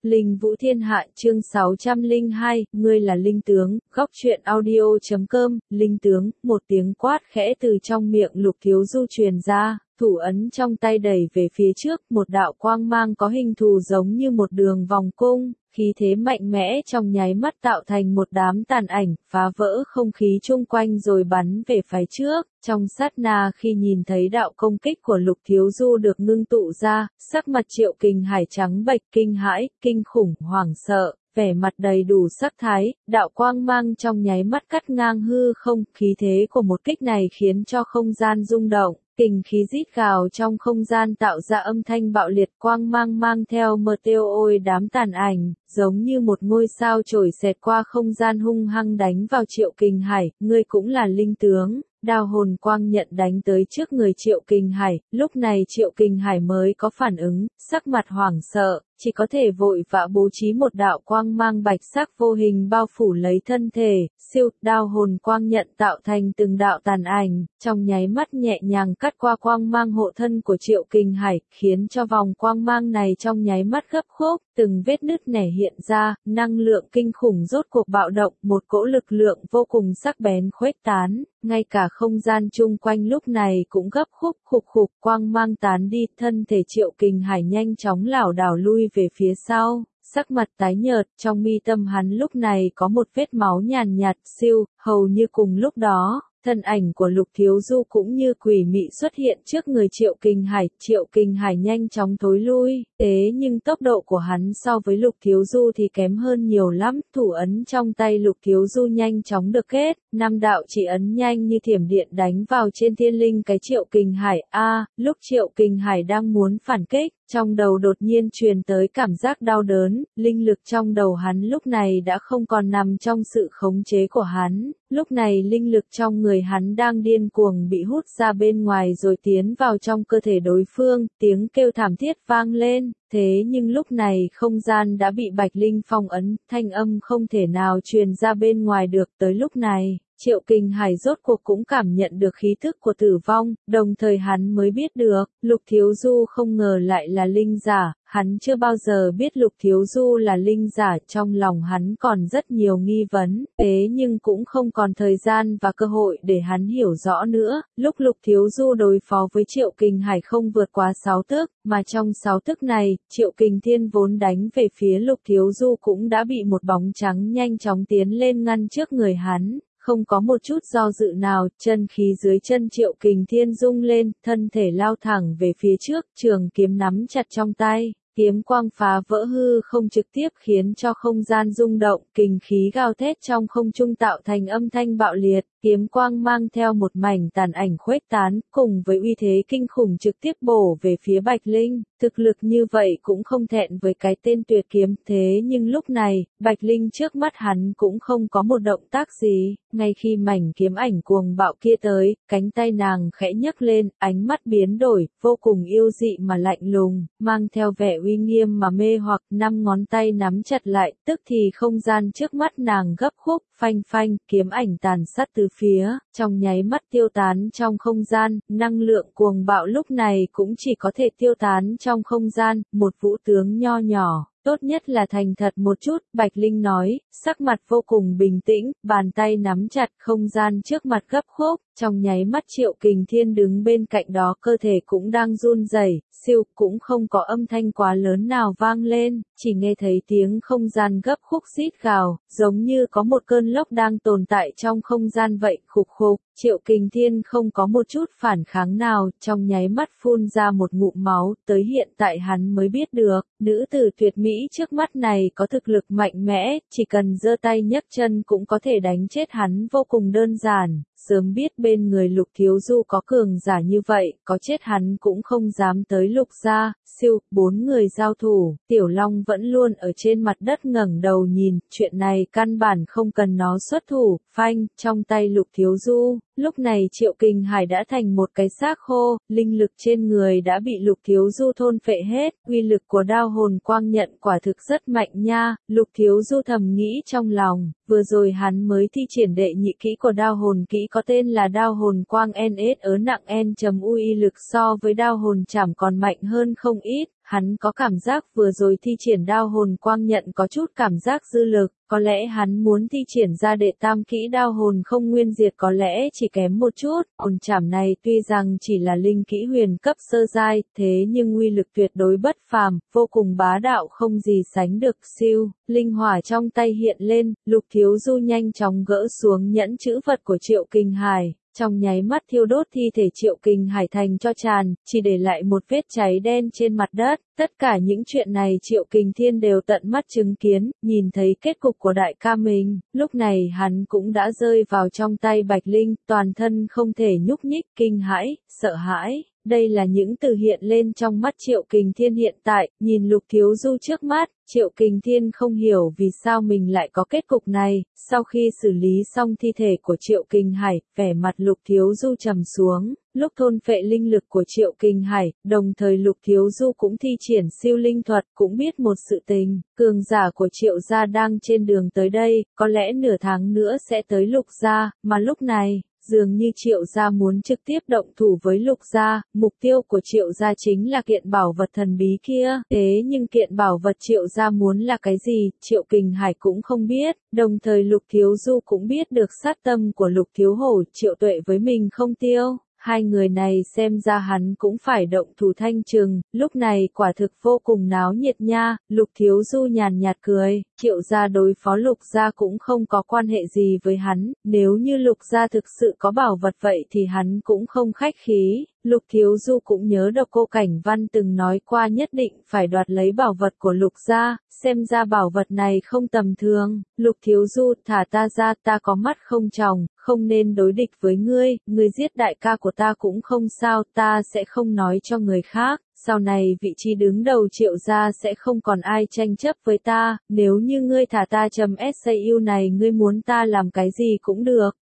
Linh Vũ Thiên Hạ chương 602, ngươi là linh tướng, góc truyện audio.com, linh tướng, một tiếng quát khẽ từ trong miệng Lục Thiếu Du truyền ra, thủ ấn trong tay đẩy về phía trước, một đạo quang mang có hình thù giống như một đường vòng cung, khí thế mạnh mẽ trong nháy mắt tạo thành một đám tàn ảnh, phá vỡ không khí chung quanh rồi bắn về phía trước. Trong sát na khi nhìn thấy đạo công kích của Lục Thiếu Du được ngưng tụ ra, sắc mặt Triệu Kình Hải trắng bệch, kinh hãi, kinh khủng, hoảng sợ, vẻ mặt đầy đủ sắc thái, đạo quang mang trong nháy mắt cắt ngang hư không, khí thế của một kích này khiến cho không gian rung động. Kình khí rít gào trong không gian tạo ra âm thanh bạo liệt, quang mang mang theo meteor đám tàn ảnh, giống như một ngôi sao trổi xẹt qua không gian hung hăng đánh vào Triệu Kình Hải, ngươi cũng là linh tướng. Đao hồn quang nhận đánh tới trước người Triệu Kình Hải, lúc này Triệu Kình Hải mới có phản ứng, sắc mặt hoảng sợ, chỉ có thể vội vã bố trí một đạo quang mang bạch sắc vô hình bao phủ lấy thân thể, siêu, đao hồn quang nhận tạo thành từng đạo tàn ảnh, trong nháy mắt nhẹ nhàng cắt qua quang mang hộ thân của Triệu Kình Hải, khiến cho vòng quang mang này trong nháy mắt gấp khúc, từng vết nứt nẻ hiện ra, năng lượng kinh khủng rốt cuộc bạo động, một cỗ lực lượng vô cùng sắc bén khuếch tán. Ngay cả không gian chung quanh lúc này cũng gấp khúc khục khục, quang mang tán đi, thân thể Triệu Kình Hải nhanh chóng lảo đảo lui về phía sau, sắc mặt tái nhợt, trong mi tâm hắn lúc này có một vết máu nhàn nhạt, siêu, hầu như cùng lúc đó. Thân ảnh của Lục Thiếu Du cũng như quỷ mị xuất hiện trước người Triệu Kình Hải nhanh chóng thối lui, thế nhưng tốc độ của hắn so với Lục Thiếu Du thì kém hơn nhiều lắm, thủ ấn trong tay Lục Thiếu Du nhanh chóng được kết, 5 đạo chỉ ấn nhanh như thiểm điện đánh vào trên thiên linh cái Triệu Kình Hải, lúc Triệu Kình Hải đang muốn phản kích, trong đầu đột nhiên truyền tới cảm giác đau đớn, linh lực trong đầu hắn lúc này đã không còn nằm trong sự khống chế của hắn, lúc này linh lực trong người hắn đang điên cuồng bị hút ra bên ngoài rồi tiến vào trong cơ thể đối phương, tiếng kêu thảm thiết vang lên, thế nhưng lúc này không gian đã bị Bạch Linh phong ấn, thanh âm không thể nào truyền ra bên ngoài được. Tới lúc này, Triệu Kình Hải rốt cuộc cũng cảm nhận được khí thức của tử vong, đồng thời hắn mới biết được, Lục Thiếu Du không ngờ lại là linh giả, hắn chưa bao giờ biết Lục Thiếu Du là linh giả, trong lòng hắn còn rất nhiều nghi vấn, thế nhưng cũng không còn thời gian và cơ hội để hắn hiểu rõ nữa, lúc Lục Thiếu Du đối phó với Triệu Kình Hải không vượt quá 6 tấc, mà trong 6 tấc này, Triệu Kình Thiên vốn đánh về phía Lục Thiếu Du cũng đã bị một bóng trắng nhanh chóng tiến lên ngăn trước người hắn. Không có một chút do dự nào, chân khí dưới chân Triệu Kình Thiên rung lên, thân thể lao thẳng về phía trước, trường kiếm nắm chặt trong tay, kiếm quang phá vỡ hư không trực tiếp khiến cho không gian rung động, kình khí gào thét trong không trung tạo thành âm thanh bạo liệt, kiếm quang mang theo một mảnh tàn ảnh khuếch tán, cùng với uy thế kinh khủng trực tiếp bổ về phía Bạch Linh. Thực lực như vậy cũng không thẹn với cái tên tuyệt kiếm, thế nhưng lúc này, Bạch Linh trước mắt hắn cũng không có một động tác gì, ngay khi mảnh kiếm ảnh cuồng bạo kia tới, cánh tay nàng khẽ nhấc lên, ánh mắt biến đổi, vô cùng yêu dị mà lạnh lùng, mang theo vẻ uy nghiêm mà mê hoặc, 5 ngón tay nắm chặt lại, tức thì không gian trước mắt nàng gấp khúc, phanh phanh, kiếm ảnh tàn sát từ phía, trong nháy mắt tiêu tán trong không gian, năng lượng cuồng bạo lúc này cũng chỉ có thể tiêu tán trong không gian, một vũ tướng nho nhỏ. Tốt nhất là thành thật một chút, Bạch Linh nói, sắc mặt vô cùng bình tĩnh, bàn tay nắm chặt không gian trước mặt gấp khúc, trong nháy mắt Triệu Kình Thiên đứng bên cạnh đó cơ thể cũng đang run rẩy, siêu cũng không có âm thanh quá lớn nào vang lên, chỉ nghe thấy tiếng không gian gấp khúc rít gào, giống như có một cơn lốc đang tồn tại trong không gian vậy, khục khục. Triệu Kình Thiên không có một chút phản kháng nào, trong nháy mắt phun ra một ngụm máu, tới hiện tại hắn mới biết được, nữ tử tuyệt mỹ trước mắt này có thực lực mạnh mẽ, chỉ cần giơ tay nhấc chân cũng có thể đánh chết hắn vô cùng đơn giản. Sớm biết bên người Lục Thiếu Du có cường giả như vậy, có chết hắn cũng không dám tới Lục gia. Siêu, 4 người giao thủ, Tiểu Long vẫn luôn ở trên mặt đất ngẩng đầu nhìn, chuyện này căn bản không cần nó xuất thủ, phanh, trong tay Lục Thiếu Du. Lúc này Triệu Kình Hải đã thành một cái xác khô, linh lực trên người đã bị Lục Thiếu Du thôn phệ hết, uy lực của đao hồn quang nhận quả thực rất mạnh nha, Lục Thiếu Du thầm nghĩ trong lòng, vừa rồi hắn mới thi triển đệ nhị kỹ của đao hồn kỹ có tên là đao hồn quang NS ớ nặng N.U, uy lực so với đao hồn chảm còn mạnh hơn không ít, Hắn có cảm giác vừa rồi thi triển đao hồn quang nhận có chút cảm giác dư lực, có lẽ hắn muốn thi triển ra đệ tam kỹ đao hồn không nguyên diệt có lẽ chỉ kém một chút. Hồn chảm này tuy rằng chỉ là linh kỹ huyền cấp sơ giai, thế nhưng uy lực tuyệt đối bất phàm, vô cùng bá đạo không gì sánh được. Siêu, linh hỏa trong tay hiện lên, Lục Thiếu Du nhanh chóng gỡ xuống nhẫn chữ vật của Triệu Kình Hải. Trong nháy mắt thiêu đốt thi thể Triệu Kình Hải thành cho tràn, chỉ để lại một vết cháy đen trên mặt đất. Tất cả những chuyện này Triệu Kình Thiên đều tận mắt chứng kiến, nhìn thấy kết cục của đại ca mình. Lúc này hắn cũng đã rơi vào trong tay Bạch Linh, toàn thân không thể nhúc nhích, kinh hãi, sợ hãi. Đây là những từ hiện lên trong mắt Triệu Kình Thiên hiện tại, nhìn Lục Thiếu Du trước mắt, Triệu Kình Thiên không hiểu vì sao mình lại có kết cục này. Sau khi xử lý xong thi thể của Triệu Kình Hải, vẻ mặt Lục Thiếu Du trầm xuống. Lúc thôn phệ linh lực của Triệu Kình Hải, đồng thời Lục Thiếu Du cũng thi triển siêu linh thuật, cũng biết một sự tình, cường giả của Triệu gia đang trên đường tới đây, có lẽ nửa tháng nữa sẽ tới Lục gia, mà lúc này, dường như Triệu gia muốn trực tiếp động thủ với Lục gia, mục tiêu của Triệu gia chính là kiện bảo vật thần bí kia, thế nhưng kiện bảo vật Triệu gia muốn là cái gì, Triệu Kình Hải cũng không biết, đồng thời Lục Thiếu Du cũng biết được sát tâm của Lục Thiếu Hổ, Triệu Tuệ với mình không tiêu. Hai người này xem ra hắn cũng phải động thủ thanh trừng, lúc này quả thực vô cùng náo nhiệt nha. Lục Thiếu Du nhàn nhạt cười, Triệu gia đối phó Lục gia cũng không có quan hệ gì với hắn, nếu như Lục gia thực sự có bảo vật vậy thì hắn cũng không khách khí. Lục Thiếu Du cũng nhớ Độc Cô Cảnh Văn từng nói qua nhất định phải đoạt lấy bảo vật của Lục gia, xem ra bảo vật này không tầm thường. Lục Thiếu Du, thả ta ra, ta có mắt không tròng, không nên đối địch với ngươi, ngươi giết đại ca của ta cũng không sao, ta sẽ không nói cho người khác. Sau này vị trí đứng đầu Triệu gia sẽ không còn ai tranh chấp với ta, nếu như ngươi thả ta chấm SAU này ngươi muốn ta làm cái gì cũng được.